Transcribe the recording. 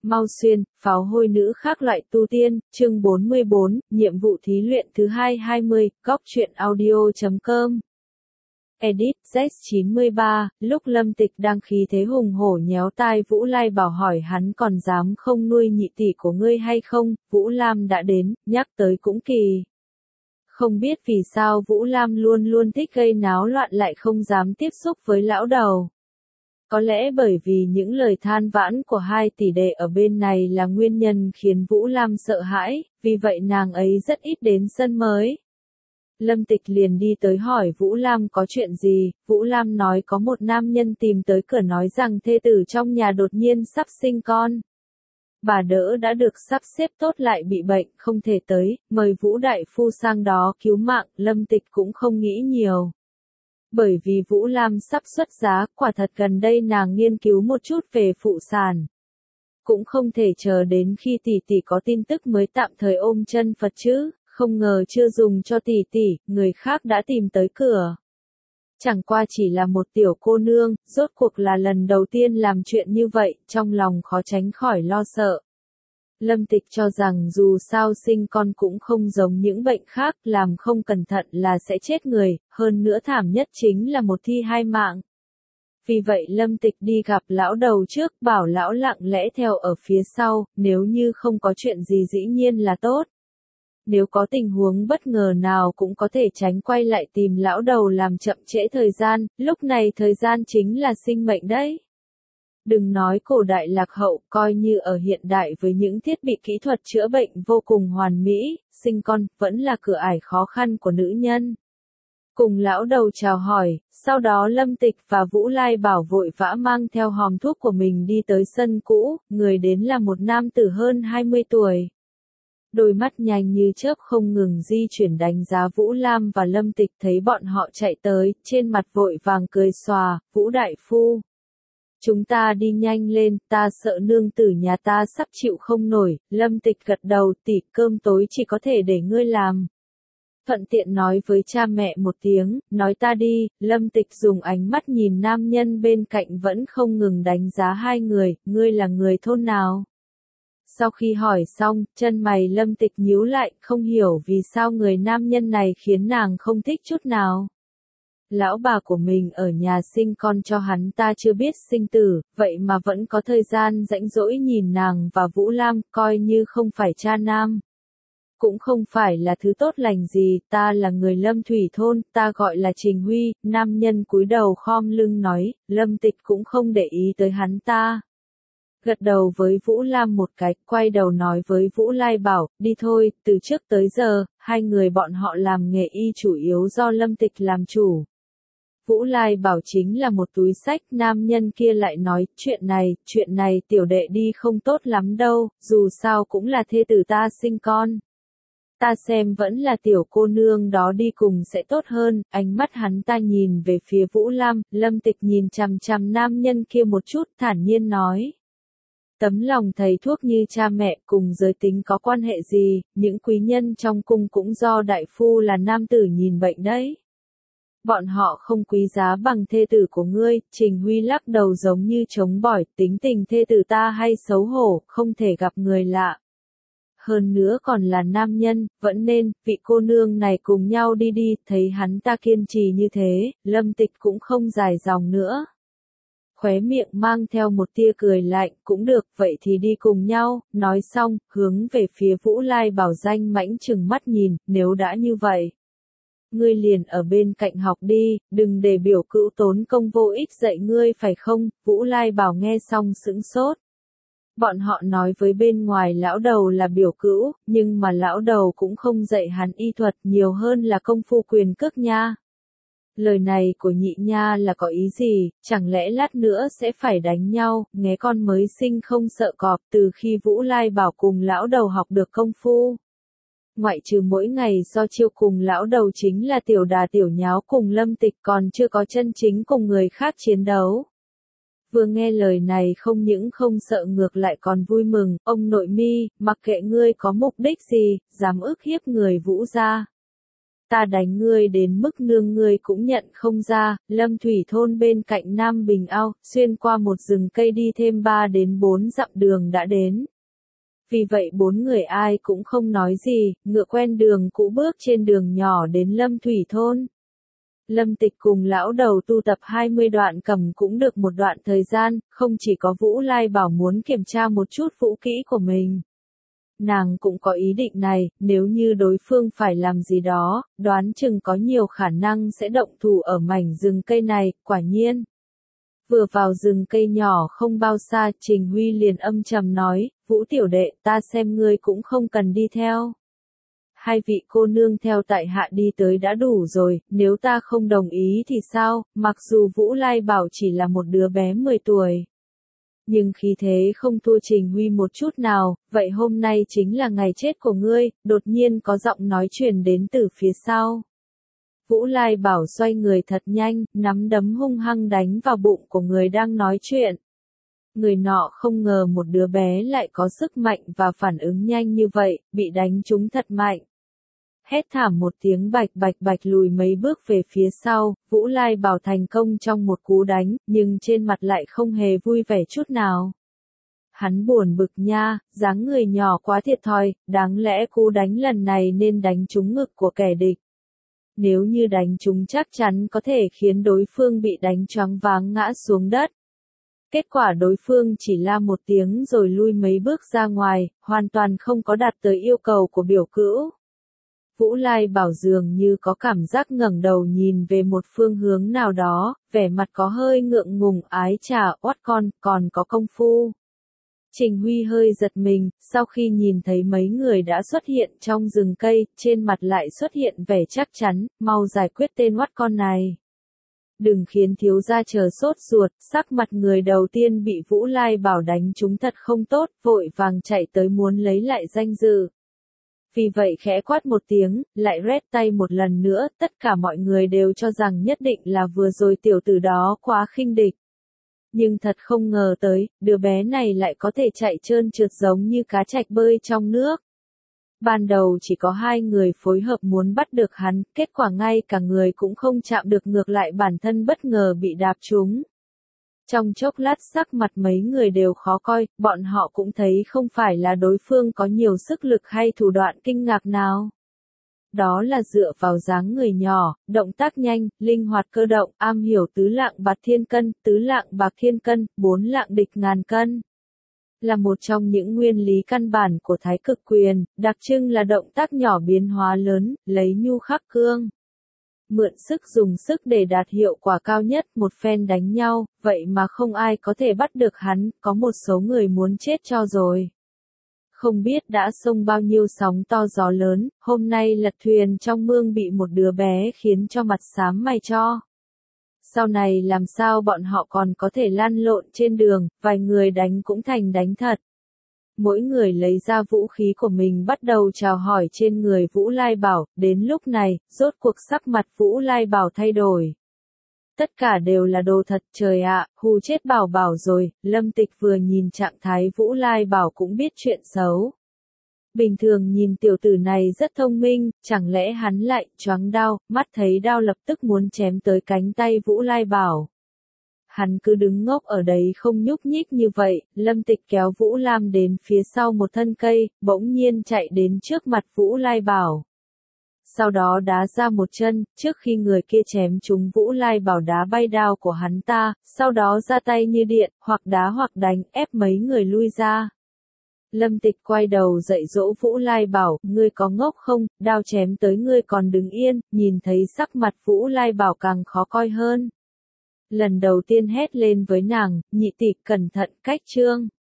Mau Xuyên, pháo hôi nữ khác loại tu tiên, chương 44, nhiệm vụ thí luyện thứ 220, góc truyện audio.com. Edit, Z93, lúc Lâm Tịch đang khí thế hùng hổ nhéo tai Vũ Lai Bảo hỏi hắn còn dám không nuôi nhị tỷ của ngươi hay không, Vũ Lam đã đến, nhắc tới cũng kỳ. Không biết vì sao Vũ Lam luôn luôn thích gây náo loạn lại không dám tiếp xúc với lão đầu. Có lẽ bởi vì những lời than vãn của hai tỷ đệ ở bên này là nguyên nhân khiến Vũ Lam sợ hãi, vì vậy nàng ấy rất ít đến sân mới. Lâm Tịch liền đi tới hỏi Vũ Lam có chuyện gì, Vũ Lam nói có một nam nhân tìm tới cửa nói rằng thê tử trong nhà đột nhiên sắp sinh con. Bà đỡ đã được sắp xếp tốt lại bị bệnh, không thể tới, mời Vũ Đại Phu sang đó cứu mạng, Lâm Tịch cũng không nghĩ nhiều. Bởi vì Vũ Lam sắp xuất giá, quả thật gần đây nàng nghiên cứu một chút về phụ sản. Cũng không thể chờ đến khi tỷ tỷ có tin tức mới tạm thời ôm chân Phật chứ, không ngờ chưa dùng cho tỷ tỷ, người khác đã tìm tới cửa. Chẳng qua chỉ là một tiểu cô nương, rốt cuộc là lần đầu tiên làm chuyện như vậy, trong lòng khó tránh khỏi lo sợ. Lâm Tịch cho rằng dù sao sinh con cũng không giống những bệnh khác, làm không cẩn thận là sẽ chết người, hơn nữa thảm nhất chính là một thi hai mạng. Vì vậy Lâm Tịch đi gặp lão đầu trước, bảo lão lặng lẽ theo ở phía sau, nếu như không có chuyện gì dĩ nhiên là tốt. Nếu có tình huống bất ngờ nào cũng có thể tránh quay lại tìm lão đầu làm chậm trễ thời gian, lúc này thời gian chính là sinh mệnh đấy. Đừng nói cổ đại lạc hậu, coi như ở hiện đại với những thiết bị kỹ thuật chữa bệnh vô cùng hoàn mỹ, sinh con vẫn là cửa ải khó khăn của nữ nhân. Cùng lão đầu chào hỏi, sau đó Lâm Tịch và Vũ Lai Bảo vội vã mang theo hòm thuốc của mình đi tới sân cũ, người đến là một nam tử hơn 20 tuổi. Đôi mắt nhanh như chớp không ngừng di chuyển đánh giá Vũ Lam và Lâm Tịch thấy bọn họ chạy tới, trên mặt vội vàng cười xòa, Vũ Đại Phu. Chúng ta đi nhanh lên, ta sợ nương tử nhà ta sắp chịu không nổi, Lâm Tịch gật đầu tỷ cơm tối chỉ có thể để ngươi làm. Thuận tiện nói với cha mẹ một tiếng, nói ta đi, Lâm Tịch dùng ánh mắt nhìn nam nhân bên cạnh vẫn không ngừng đánh giá hai người, ngươi là người thôn nào? Sau khi hỏi xong, chân mày Lâm Tịch nhíu lại, không hiểu vì sao người nam nhân này khiến nàng không thích chút nào. Lão bà của mình ở nhà sinh con cho hắn ta chưa biết sinh tử, vậy mà vẫn có thời gian rãnh rỗi nhìn nàng và Vũ Lam, coi như không phải cha nam. Cũng không phải là thứ tốt lành gì, ta là người Lâm Thủy thôn, ta gọi là Trình Huy, nam nhân cúi đầu khom lưng nói, Lâm Tịch cũng không để ý tới hắn ta. Gật đầu với Vũ Lam một cái, quay đầu nói với Vũ Lai Bảo, đi thôi, từ trước tới giờ, hai người bọn họ làm nghề y chủ yếu do Lâm Tịch làm chủ. Vũ Lai Bảo chính là một túi sách, nam nhân kia lại nói, chuyện này tiểu đệ đi không tốt lắm đâu, dù sao cũng là thê tử ta sinh con. Ta xem vẫn là tiểu cô nương đó đi cùng sẽ tốt hơn, ánh mắt hắn ta nhìn về phía Vũ Lam, Lâm Tịch nhìn chằm chằm nam nhân kia một chút, thản nhiên nói. Tấm lòng thầy thuốc như cha mẹ cùng giới tính có quan hệ gì, những quý nhân trong cung cũng do đại phu là nam tử nhìn bệnh đấy. Bọn họ không quý giá bằng thê tử của ngươi, Trình Huy lắc đầu giống như chống bỏi, tính tình thê tử ta hay xấu hổ, không thể gặp người lạ. Hơn nữa còn là nam nhân, vẫn nên, vị cô nương này cùng nhau đi, thấy hắn ta kiên trì như thế, Lâm Tịch cũng không dài dòng nữa. Khóe miệng mang theo một tia cười lạnh, cũng được, vậy thì đi cùng nhau, nói xong, hướng về phía Vũ Lai Bảo danh mãnh trừng mắt nhìn, nếu đã như vậy. Ngươi liền ở bên cạnh học đi, đừng để biểu cữu tốn công vô ích dạy ngươi phải không, Vũ Lai Bảo nghe xong sững sốt. Bọn họ nói với bên ngoài lão đầu là biểu cữu, nhưng mà lão đầu cũng không dạy hắn y thuật nhiều hơn là công phu quyền cước nha. Lời này của nhị nha là có ý gì, chẳng lẽ lát nữa sẽ phải đánh nhau, nghe con mới sinh không sợ cọp từ khi Vũ Lai Bảo cùng lão đầu học được công phu. Ngoại trừ mỗi ngày do chiêu cùng lão đầu chính là tiểu đà tiểu nháo cùng Lâm Tịch còn chưa có chân chính cùng người khác chiến đấu. Vừa nghe lời này không những không sợ ngược lại còn vui mừng, ông nội mi, mặc kệ ngươi có mục đích gì, dám ức hiếp người Vũ gia. ta đánh ngươi đến mức nương ngươi cũng nhận không ra. Lâm Thủy thôn bên cạnh Nam Bình Ao, xuyên qua một rừng cây đi thêm 3 đến 4 dặm đường đã đến. Vì vậy 4 người ai cũng không nói gì, ngựa quen đường cũ bước trên đường nhỏ đến Lâm Thủy thôn. Lâm Tịch cùng lão đầu tu tập 20 đoạn cầm cũng được một đoạn thời gian, không chỉ có Vũ Lai Bảo muốn kiểm tra một chút vũ kỹ của mình. Nàng cũng có ý định này, nếu như đối phương phải làm gì đó, đoán chừng có nhiều khả năng sẽ động thủ ở mảnh rừng cây này, quả nhiên. Vừa vào rừng cây nhỏ không bao xa, Trình Huy liền âm trầm nói, Vũ tiểu đệ, ta xem ngươi cũng không cần đi theo. 2 vị cô nương theo tại hạ đi tới đã đủ rồi, nếu ta không đồng ý thì sao, mặc dù Vũ Lai Bảo chỉ là một đứa bé 10 tuổi. Nhưng khí thế không thua Trình Huy một chút nào, vậy hôm nay chính là ngày chết của ngươi, đột nhiên có giọng nói truyền đến từ phía sau. Vũ Lai Bảo xoay người thật nhanh, nắm đấm hung hăng đánh vào bụng của người đang nói chuyện. Người nọ không ngờ một đứa bé lại có sức mạnh và phản ứng nhanh như vậy, bị đánh trúng thật mạnh. Hét thảm một tiếng bạch bạch bạch lùi mấy bước về phía sau, Vũ Lai Bảo thành công trong một cú đánh, nhưng trên mặt lại không hề vui vẻ chút nào. Hắn buồn bực nha, dáng người nhỏ quá thiệt thòi, đáng lẽ cú đánh lần này nên đánh trúng ngực của kẻ địch. Nếu như đánh trúng chắc chắn có thể khiến đối phương bị đánh choáng váng ngã xuống đất. Kết quả đối phương chỉ la một tiếng rồi lui mấy bước ra ngoài, hoàn toàn không có đạt tới yêu cầu của biểu cữu. Vũ Lai Bảo dường như có cảm giác ngẩng đầu nhìn về một phương hướng nào đó, vẻ mặt có hơi ngượng ngùng ái chà oát con, còn có công phu. Trình Huy hơi giật mình, sau khi nhìn thấy mấy người đã xuất hiện trong rừng cây, trên mặt lại xuất hiện vẻ chắc chắn, mau giải quyết tên oát con này. Đừng khiến thiếu gia chờ sốt ruột, sắc mặt người đầu tiên bị Vũ Lai Bảo đánh trúng thật không tốt, vội vàng chạy tới muốn lấy lại danh dự. Vì vậy khẽ quát một tiếng, lại rét tay một lần nữa, tất cả mọi người đều cho rằng nhất định là vừa rồi tiểu tử đó quá khinh địch. Nhưng thật không ngờ tới, đứa bé này lại có thể chạy trơn trượt giống như cá trạch bơi trong nước. Ban đầu chỉ có 2 người phối hợp muốn bắt được hắn, kết quả ngay cả người cũng không chạm được ngược lại bản thân bất ngờ bị đạp trúng. Trong chốc lát sắc mặt mấy người đều khó coi, bọn họ cũng thấy không phải là đối phương có nhiều sức lực hay thủ đoạn kinh ngạc nào. Đó là dựa vào dáng người nhỏ, động tác nhanh, linh hoạt cơ động, am hiểu tứ lạng bạc thiên cân, tứ lạng bạc thiên cân, 4 lạng địch ngàn cân. Là một trong những nguyên lý căn bản của Thái Cực Quyền, đặc trưng là động tác nhỏ biến hóa lớn, lấy nhu khắc cương. Mượn sức dùng sức để đạt hiệu quả cao nhất, một phen đánh nhau, vậy mà không ai có thể bắt được hắn, có một số người muốn chết cho rồi. Không biết đã xông bao nhiêu sóng to gió lớn, hôm nay lật thuyền trong mương bị một đứa bé khiến cho mặt xám mày cho. Sau này làm sao bọn họ còn có thể lăn lộn trên đường, vài người đánh cũng thành đánh thật. Mỗi người lấy ra vũ khí của mình bắt đầu chào hỏi trên người Vũ Lai Bảo, đến lúc này, rốt cuộc sắc mặt Vũ Lai Bảo thay đổi. Tất cả đều là đồ thật, trời ạ, hù chết Bảo Bảo rồi, Lâm Tịch vừa nhìn trạng thái Vũ Lai Bảo cũng biết chuyện xấu. Bình thường nhìn tiểu tử này rất thông minh, chẳng lẽ hắn lại choáng đau, mắt thấy đau lập tức muốn chém tới cánh tay Vũ Lai Bảo. Hắn cứ đứng ngốc ở đấy không nhúc nhích như vậy, Lâm Tịch kéo Vũ Lam đến phía sau một thân cây, bỗng nhiên chạy đến trước mặt Vũ Lai Bảo. Sau đó đá ra một chân, trước khi người kia chém trúng Vũ Lai Bảo đá bay đao của hắn ta, sau đó ra tay như điện, hoặc đá hoặc đánh, ép mấy người lui ra. Lâm Tịch quay đầu dạy dỗ Vũ Lai Bảo, ngươi có ngốc không, đao chém tới ngươi còn đứng yên, nhìn thấy sắc mặt Vũ Lai Bảo càng khó coi hơn. Lần đầu tiên hét lên với nàng, nhị tỷ cẩn thận cách trương.